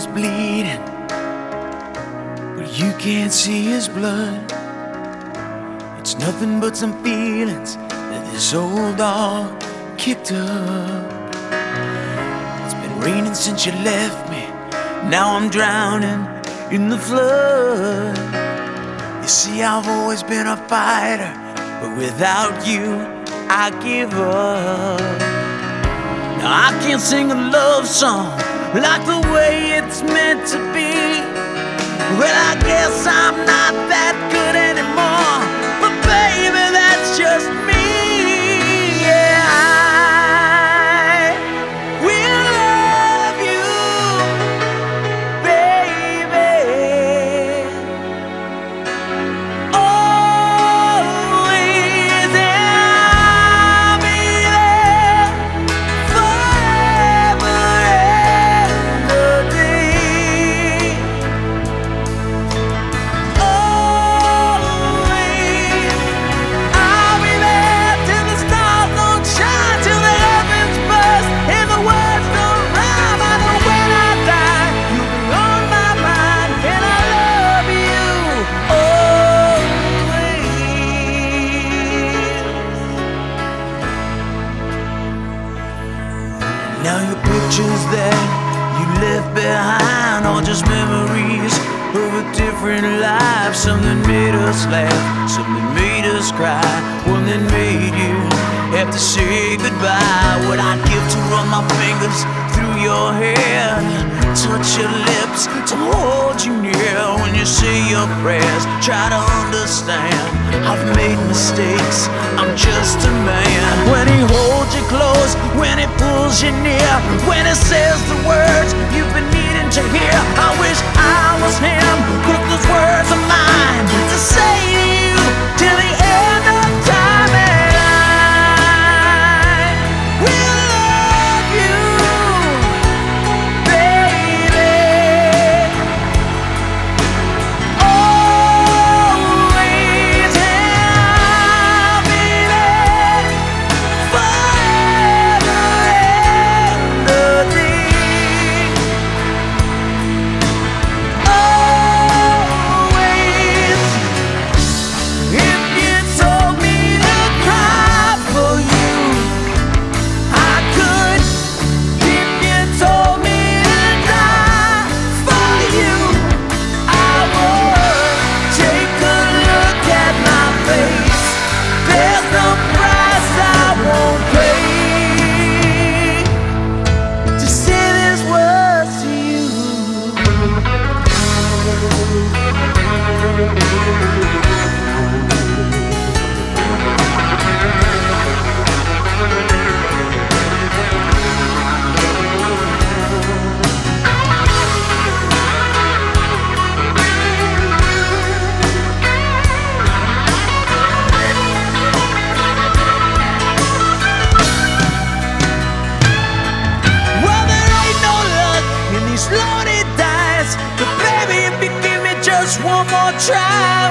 is bleeding, but you can't see his blood. It's nothing but some feelings that this old dog kicked up. It's been raining since you left me, now I'm drowning in the flood. You see, I've always been a fighter, but without you, I give up. Now I can't sing a love song like the way it's meant to be. Well, I guess I'm not that good anymore, but baby, that's just me. Yeah, I will love you, baby, always, and I'll be there forever and a day. Always, I'll be there till the stars don't shine, till the heavens burst and the words don't rhyme. I know when I die, you'll be on my mind, and I love you always. Now your pictures that you left behind are just memories of a different life. Something made us laugh, something made us cry, one that made you have to say goodbye. What I'd give to run my fingers through your hair, touch your lips, to hold you near when you say your prayers. Try to understand, I've made mistakes, I'm just a man. When he holds you close, when he pulls you near, when he says the words you've been needing to hear, I wish I was him, 'cause those words are mine to say to you till the end of time. And I will love you, baby, always, and I'll be there forever and a day. Always, if you told me to cry for you, I could. If you told me to die for you, I would. Take a look at my face, there's no price I won't pay to say these words to you. Well, there ain't no luck in these lonely dice, but baby, if you give me just one more try,